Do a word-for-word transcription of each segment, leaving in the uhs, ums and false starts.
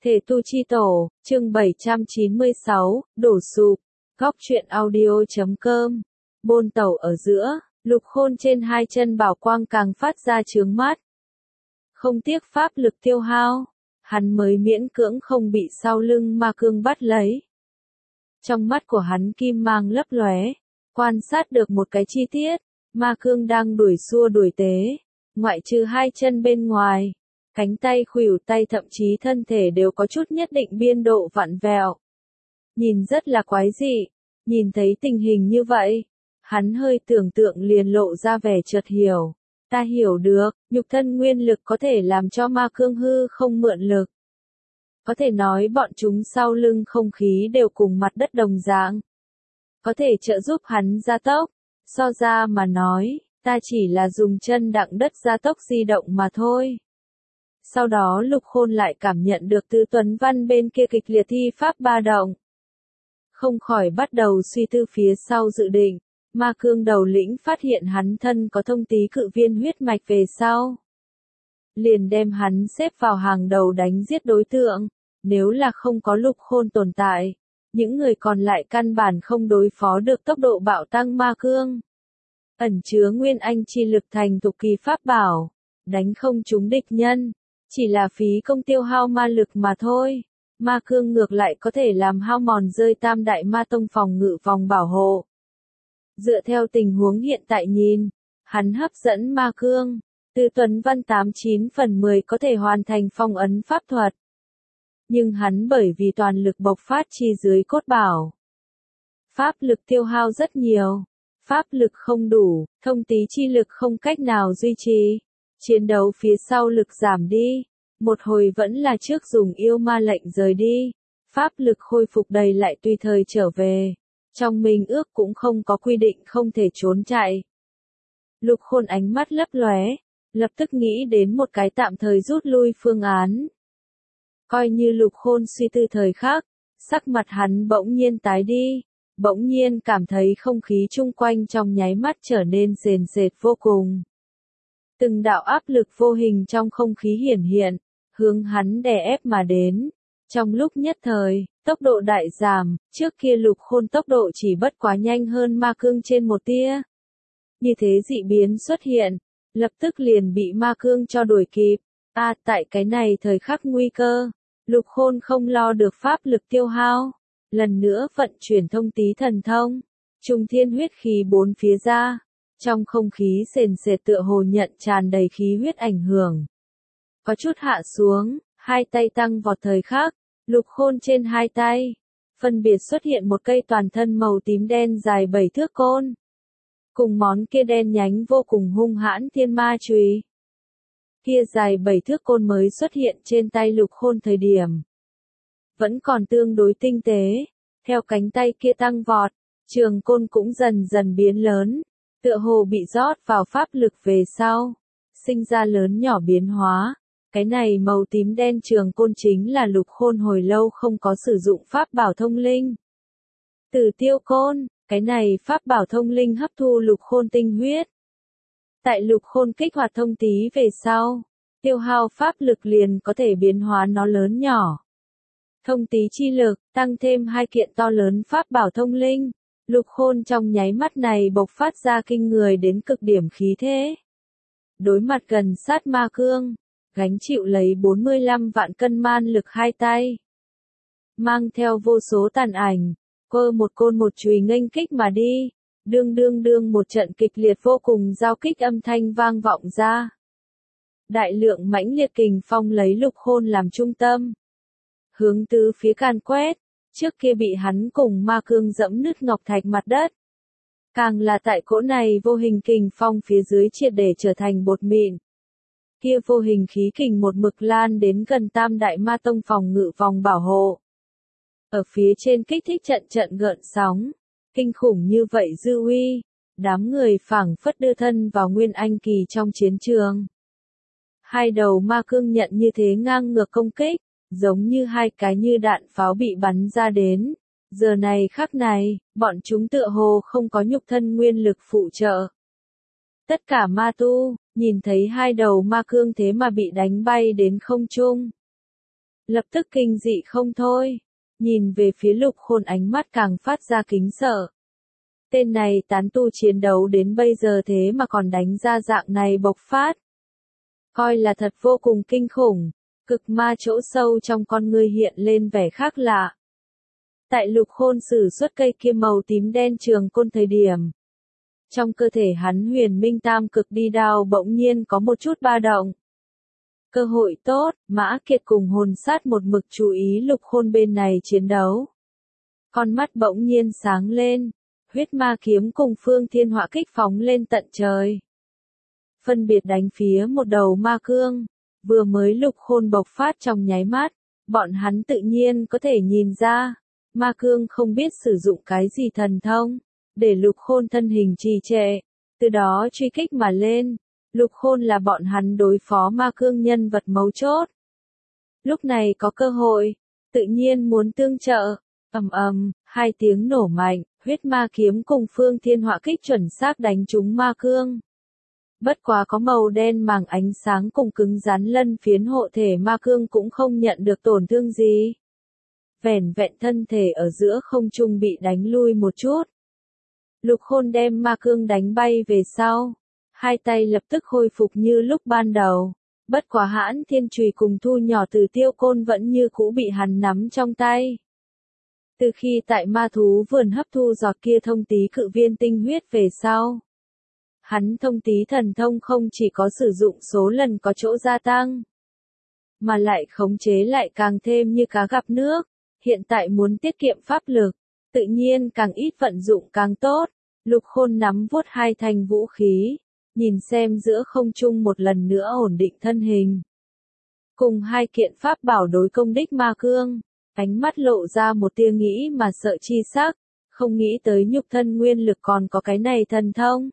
Thể tu chi tổ, chương bảy trăm chín mươi sáu, đổ sụp, góc truyện audio chấm com. Bôn tẩu ở giữa, Lục Khôn trên hai chân bảo quang càng phát ra chướng mắt. Không tiếc pháp lực tiêu hao, hắn mới miễn cưỡng không bị sau lưng ma cương bắt lấy. Trong mắt của hắn kim mang lấp lóe, quan sát được một cái chi tiết, ma cương đang đuổi xua đuổi tế, ngoại trừ hai chân bên ngoài. Cánh tay khuỷu tay thậm chí thân thể đều có chút nhất định biên độ vặn vẹo. Nhìn rất là quái dị, nhìn thấy tình hình như vậy, hắn hơi tưởng tượng liền lộ ra vẻ chợt hiểu. Ta hiểu được, nhục thân nguyên lực có thể làm cho ma cương hư không mượn lực. Có thể nói bọn chúng sau lưng không khí đều cùng mặt đất đồng dạng. Có thể trợ giúp hắn gia tốc, so ra mà nói, ta chỉ là dùng chân đặng đất gia tốc di động mà thôi. Sau đó Lục Khôn lại cảm nhận được Tư Tuấn Văn bên kia kịch liệt thi pháp ba động. Không khỏi bắt đầu suy tư phía sau dự định, ma cương đầu lĩnh phát hiện hắn thân có thông tí cự viên huyết mạch về sau. Liền đem hắn xếp vào hàng đầu đánh giết đối tượng, nếu là không có Lục Khôn tồn tại, những người còn lại căn bản không đối phó được tốc độ bạo tăng ma cương. Ẩn chứa nguyên anh chi lực thành thục kỳ pháp bảo, đánh không trúng địch nhân. Chỉ là phí công tiêu hao ma lực mà thôi, ma cương ngược lại có thể làm hao mòn rơi tam đại ma tông phòng ngự vòng bảo hộ. Dựa theo tình huống hiện tại nhìn, hắn hấp dẫn ma cương, Tư Tuấn Văn tám chín phần mười có thể hoàn thành phong ấn pháp thuật. Nhưng hắn bởi vì toàn lực bộc phát chi dưới cốt bảo. Pháp lực tiêu hao rất nhiều, pháp lực không đủ, thông tí chi lực không cách nào duy trì. Chiến đấu phía sau lực giảm đi, một hồi vẫn là trước dùng yêu ma lệnh rời đi, pháp lực khôi phục đầy lại tùy thời trở về. Trong minh ước cũng không có quy định không thể trốn chạy. Lục Khôn ánh mắt lấp lóe, lập tức nghĩ đến một cái tạm thời rút lui phương án. Coi như Lục Khôn suy tư thời khắc, sắc mặt hắn bỗng nhiên tái đi, bỗng nhiên cảm thấy không khí chung quanh trong nháy mắt trở nên sền sệt vô cùng. Từng đạo áp lực vô hình trong không khí hiển hiện, hướng hắn đè ép mà đến. Trong lúc nhất thời, tốc độ đại giảm, trước kia Lục Khôn tốc độ chỉ bất quá nhanh hơn ma cương trên một tia. Như thế dị biến xuất hiện, lập tức liền bị ma cương cho đuổi kịp. À, tại cái này thời khắc nguy cơ, Lục Khôn không lo được pháp lực tiêu hao. Lần nữa vận chuyển thông tí thần thông, trùng thiên huyết khí bốn phía ra. Trong không khí sền sệt tựa hồ nhận tràn đầy khí huyết ảnh hưởng. Có chút hạ xuống, hai tay tăng vọt thời khắc, Lục Khôn trên hai tay, phân biệt xuất hiện một cây toàn thân màu tím đen dài bảy thước côn. Cùng món kia đen nhánh vô cùng hung hãn thiên ma chùy. Kia dài bảy thước côn mới xuất hiện trên tay Lục Khôn thời điểm. Vẫn còn tương đối tinh tế, theo cánh tay kia tăng vọt, trường côn cũng dần dần biến lớn. Tựa hồ bị rót vào pháp lực về sau, sinh ra lớn nhỏ biến hóa. Cái này màu tím đen trường côn chính là Lục Khôn hồi lâu không có sử dụng pháp bảo thông linh. Tử tiêu côn, cái này pháp bảo thông linh hấp thu Lục Khôn tinh huyết. Tại Lục Khôn kích hoạt thông tí về sau, tiêu hao pháp lực liền có thể biến hóa nó lớn nhỏ. Thông tí chi lực, tăng thêm hai kiện to lớn pháp bảo thông linh. Lục Khôn trong nháy mắt này bộc phát ra kinh người đến cực điểm khí thế. Đối mặt gần sát ma cương, gánh chịu lấy bốn mươi lăm vạn cân man lực hai tay. Mang theo vô số tàn ảnh, cơ một côn một chùy nghênh kích mà đi, đương đương đương một trận kịch liệt vô cùng giao kích âm thanh vang vọng ra. Đại lượng mãnh liệt kình phong lấy Lục Khôn làm trung tâm. Hướng tứ phía can quét. Trước kia bị hắn cùng ma cương dẫm nứt ngọc thạch mặt đất. Càng là tại cỗ này vô hình kình phong phía dưới triệt để trở thành bột mịn. Kia vô hình khí kình một mực lan đến gần tam đại ma tông phòng ngự vòng bảo hộ. Ở phía trên kích thích trận trận gợn sóng. Kinh khủng như vậy dư uy. Đám người phảng phất đưa thân vào nguyên anh kỳ trong chiến trường. Hai đầu ma cương nhận như thế ngang ngược công kích. Giống như hai cái như đạn pháo bị bắn ra đến. Giờ này khắc này, bọn chúng tựa hồ không có nhục thân nguyên lực phụ trợ. Tất cả ma tu, nhìn thấy hai đầu ma cương thế mà bị đánh bay đến không trung. lập tức kinh dị không thôi. Nhìn về phía Lục Khôn ánh mắt càng phát ra kính sợ. Tên này tán tu chiến đấu đến bây giờ thế mà còn đánh ra dạng này bộc phát. Coi là thật vô cùng kinh khủng, cực ma chỗ sâu trong con ngươi hiện lên vẻ khác lạ. Tại Lục Khôn sử xuất cây kia màu tím đen trường côn thời điểm. Trong cơ thể hắn huyền minh tam cực đi đao bỗng nhiên có một chút ba động. Cơ hội tốt, Mã Kiệt cùng hồn sát một mực chú ý Lục Khôn bên này chiến đấu. Con mắt bỗng nhiên sáng lên, huyết ma kiếm cùng phương thiên họa kích phóng lên tận trời. Phân biệt đánh phía một đầu ma cương, vừa mới Lục Khôn bộc phát trong nháy mắt, bọn hắn tự nhiên có thể nhìn ra, ma cương không biết sử dụng cái gì thần thông, để Lục Khôn thân hình trì trệ, từ đó truy kích mà lên. Lục Khôn là bọn hắn đối phó ma cương nhân vật mấu chốt. Lúc này có cơ hội, tự nhiên muốn tương trợ. Ầm ầm, hai tiếng nổ mạnh, huyết ma kiếm cùng phương thiên họa kích chuẩn xác đánh trúng ma cương. Bất quá có màu đen màng ánh sáng cùng cứng rắn lân phiến hộ thể ma cương cũng không nhận được tổn thương gì. Vẻn vẹn thân thể ở giữa không trung bị đánh lui một chút. Lục Khôn đem ma cương đánh bay về sau. Hai tay lập tức khôi phục như lúc ban đầu. Bất quá Hãn Thiên Chùy cùng thu nhỏ Tử Tiêu Côn vẫn như cũ bị hắn nắm trong tay. Từ khi tại ma thú vườn hấp thu giọt kia thông tí cự viên tinh huyết về sau. Hắn thông tí thần thông không chỉ có sử dụng số lần có chỗ gia tăng. Mà lại khống chế lại càng thêm như cá gặp nước. Hiện tại muốn tiết kiệm pháp lực. Tự nhiên càng ít vận dụng càng tốt. Lục Khôn nắm vuốt hai thanh vũ khí. Nhìn xem giữa không trung một lần nữa ổn định thân hình. Cùng hai kiện pháp bảo đối công đích ma cương, ánh mắt lộ ra một tia nghĩ mà sợ chi sắc, không nghĩ tới nhục thân nguyên lực còn có cái này thần thông.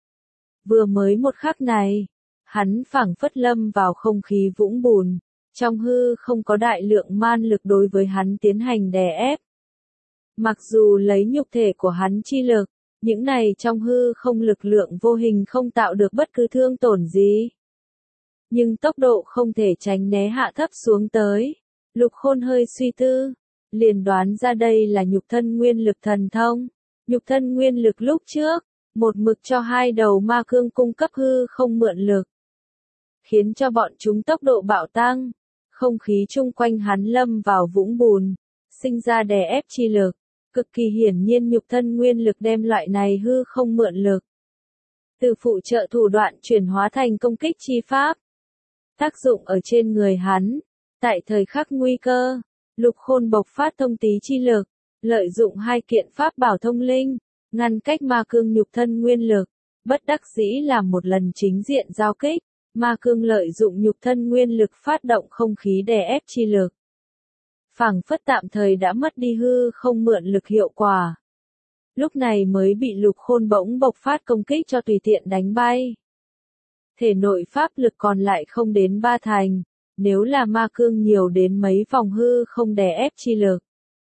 Vừa mới một khắc này, hắn phảng phất lâm vào không khí vũng bùn, trong hư không có đại lượng man lực đối với hắn tiến hành đè ép. Mặc dù lấy nhục thể của hắn chi lực, những này trong hư không lực lượng vô hình không tạo được bất cứ thương tổn gì. Nhưng tốc độ không thể tránh né hạ thấp xuống tới. Lục Khôn hơi suy tư, liền đoán ra đây là nhục thân nguyên lực thần thông. Nhục thân nguyên lực lúc trước, một mực cho hai đầu ma cương cung cấp hư không mượn lực. Khiến cho bọn chúng tốc độ bạo tăng, không khí chung quanh hắn lâm vào vũng bùn, sinh ra đè ép chi lực. Cực kỳ hiển nhiên nhục thân nguyên lực đem loại này hư không mượn lực. Từ phụ trợ thủ đoạn chuyển hóa thành công kích chi pháp. Tác dụng ở trên người hắn. Tại thời khắc nguy cơ, Lục Khôn bộc phát thông tí chi lực, lợi dụng hai kiện pháp bảo thông linh, ngăn cách ma cương nhục thân nguyên lực. Bất đắc dĩ làm một lần chính diện giao kích, ma cương lợi dụng nhục thân nguyên lực phát động không khí đè ép chi lực. Phảng phất tạm thời đã mất đi hư không mượn lực hiệu quả. Lúc này mới bị Lục Khôn bỗng bộc phát công kích cho tùy tiện đánh bay. Thể nội pháp lực còn lại không đến ba thành, nếu là ma cương nhiều đến mấy vòng hư không đè ép chi lực.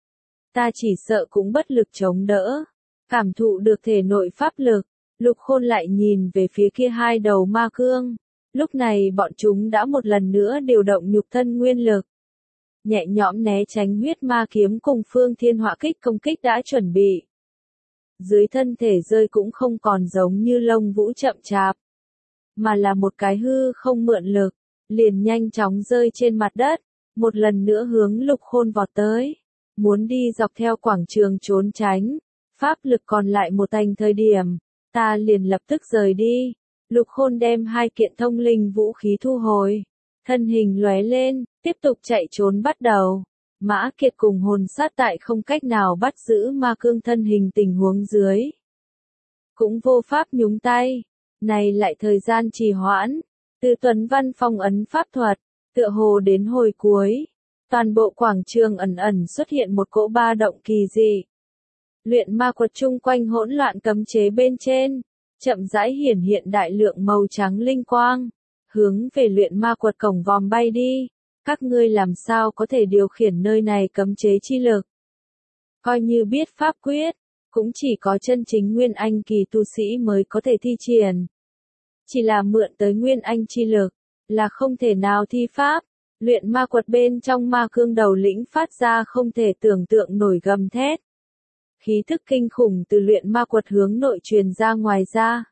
Ta chỉ sợ cũng bất lực chống đỡ. Cảm thụ được thể nội pháp lực, Lục Khôn lại nhìn về phía kia hai đầu ma cương. Lúc này bọn chúng đã một lần nữa điều động nhục thân nguyên lực. Nhẹ nhõm né tránh huyết ma kiếm cùng phương thiên họa kích công kích đã chuẩn bị. Dưới thân thể rơi cũng không còn giống như lông vũ chậm chạp, mà là một cái hư không mượn lực, liền nhanh chóng rơi trên mặt đất, một lần nữa hướng Lục Khôn vọt tới, muốn đi dọc theo quảng trường trốn tránh. Pháp lực còn lại một thành thời điểm, ta liền lập tức rời đi. Lục Khôn đem hai kiện thông linh vũ khí thu hồi. Thân hình lóe lên, tiếp tục chạy trốn bắt đầu. Mã Kiệt cùng hồn sát tại không cách nào bắt giữ ma cương thân hình tình huống dưới. Cũng vô pháp nhúng tay. Này lại thời gian trì hoãn. Từ Tuấn Văn phong ấn pháp thuật, tựa hồ đến hồi cuối. Toàn bộ quảng trường ẩn ẩn xuất hiện một cỗ ba động kỳ dị. Luyện ma quật chung quanh hỗn loạn cấm chế bên trên. Chậm rãi hiển hiện đại lượng màu trắng linh quang. Hướng về luyện ma quật cổng vòm bay đi. Các ngươi làm sao có thể điều khiển nơi này cấm chế chi lực? Coi như biết pháp quyết, cũng chỉ có chân chính Nguyên Anh kỳ tu sĩ mới có thể thi triển. Chỉ là mượn tới Nguyên Anh chi lực, là không thể nào thi pháp. Luyện ma quật bên trong ma cương đầu lĩnh phát ra không thể tưởng tượng nổi gầm thét. Khí thức kinh khủng từ luyện ma quật hướng nội truyền ra ngoài ra.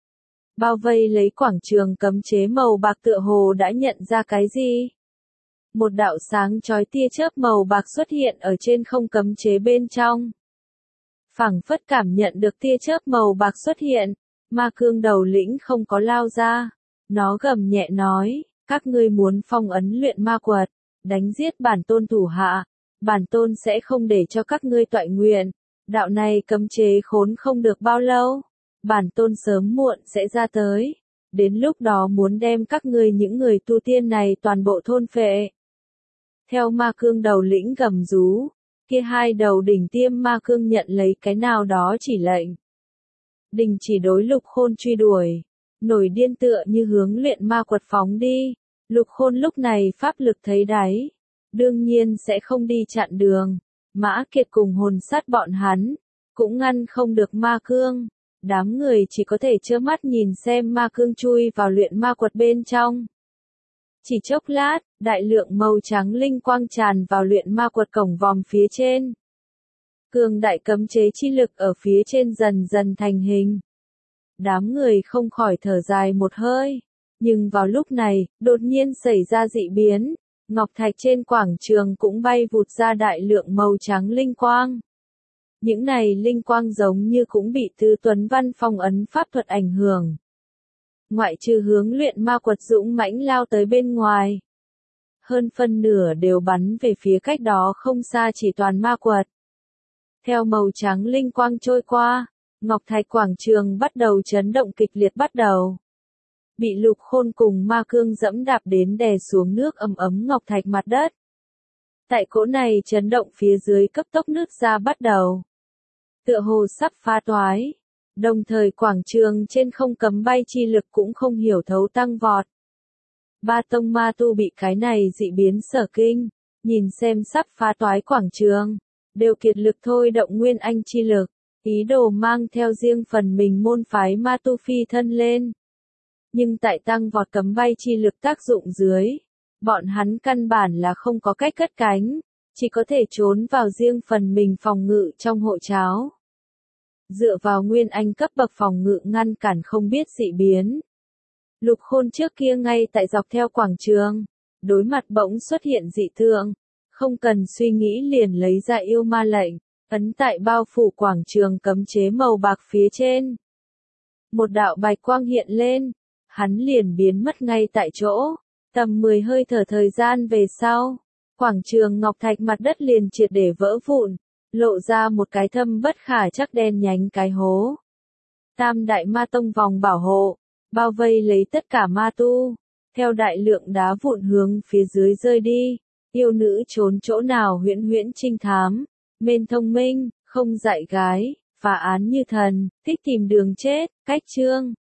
Bao vây lấy quảng trường cấm chế màu bạc tựa hồ đã nhận ra cái gì. Một đạo sáng chói tia chớp màu bạc xuất hiện ở trên không cấm chế bên trong. Phảng phất cảm nhận được tia chớp màu bạc xuất hiện, ma cương đầu lĩnh không có lao ra. Nó gầm nhẹ nói, các ngươi muốn phong ấn luyện ma quật, đánh giết bản tôn thủ hạ, bản tôn sẽ không để cho các ngươi toại nguyện. Đạo này cấm chế khốn không được bao lâu, bản tôn sớm muộn sẽ ra tới. Đến lúc đó muốn đem các ngươi những người tu tiên này toàn bộ thôn phệ. Theo ma cương đầu lĩnh gầm rú, kia hai đầu đỉnh tiêm ma cương nhận lấy cái nào đó chỉ lệnh. Đình chỉ đối Lục Khôn truy đuổi, nổi điên tựa như hướng luyện ma quật phóng đi. Lục Khôn lúc này pháp lực thấy đáy, đương nhiên sẽ không đi chặn đường. Mã Kiệt cùng hồn sát bọn hắn, cũng ngăn không được ma cương. Đám người chỉ có thể trơ mắt nhìn xem ma cương chui vào luyện ma quật bên trong. Chỉ chốc lát, đại lượng màu trắng linh quang tràn vào luyện ma quật cổng vòm phía trên. Cường đại cấm chế chi lực ở phía trên dần dần thành hình. Đám người không khỏi thở dài một hơi. Nhưng vào lúc này, đột nhiên xảy ra dị biến. Ngọc thạch trên quảng trường cũng bay vụt ra đại lượng màu trắng linh quang. Những này linh quang giống như cũng bị Tư Tuấn Văn phong ấn pháp thuật ảnh hưởng. Ngoại trừ hướng luyện ma quật dũng mãnh lao tới bên ngoài. Hơn phân nửa đều bắn về phía cách đó không xa chỉ toàn ma quật. Theo màu trắng linh quang trôi qua, Ngọc thạch quảng trường bắt đầu chấn động kịch liệt bắt đầu. Bị Lục Khôn cùng ma cương dẫm đạp đến đè xuống nước ấm ấm ngọc thạch mặt đất. Tại cỗ này chấn động phía dưới cấp tốc nứt ra bắt đầu. Tựa hồ sắp phá toái. Đồng thời quảng trường trên không cấm bay chi lực cũng không hiểu thấu tăng vọt. Ba tông ma tu bị cái này dị biến sở kinh, nhìn xem sắp phá toái quảng trường, đều kiệt lực thôi động nguyên anh chi lực, ý đồ mang theo riêng phần mình môn phái ma tu phi thân lên. Nhưng tại tăng vọt cấm bay chi lực tác dụng dưới, bọn hắn căn bản là không có cách cất cánh, chỉ có thể trốn vào riêng phần mình phòng ngự trong hộ cháo. Dựa vào nguyên anh cấp bậc phòng ngự ngăn cản không biết dị biến. Lục Khôn trước kia ngay tại dọc theo quảng trường, đối mặt bỗng xuất hiện dị tượng, không cần suy nghĩ liền lấy ra yêu ma lệnh, ấn tại bao phủ quảng trường cấm chế màu bạc phía trên. Một đạo bạch quang hiện lên, hắn liền biến mất ngay tại chỗ, tầm mười hơi thở thời gian về sau, quảng trường ngọc thạch mặt đất liền triệt để vỡ vụn, lộ ra một cái thâm bất khả chắc đen nhánh cái hố. Tam đại ma tông vòng bảo hộ, bao vây lấy tất cả ma tu, theo đại lượng đá vụn hướng phía dưới rơi đi, yêu nữ trốn chỗ nào huyễn huyễn trinh thám, mên thông minh, không dạy gái, phá án như thần, thích tìm đường chết, cách chương.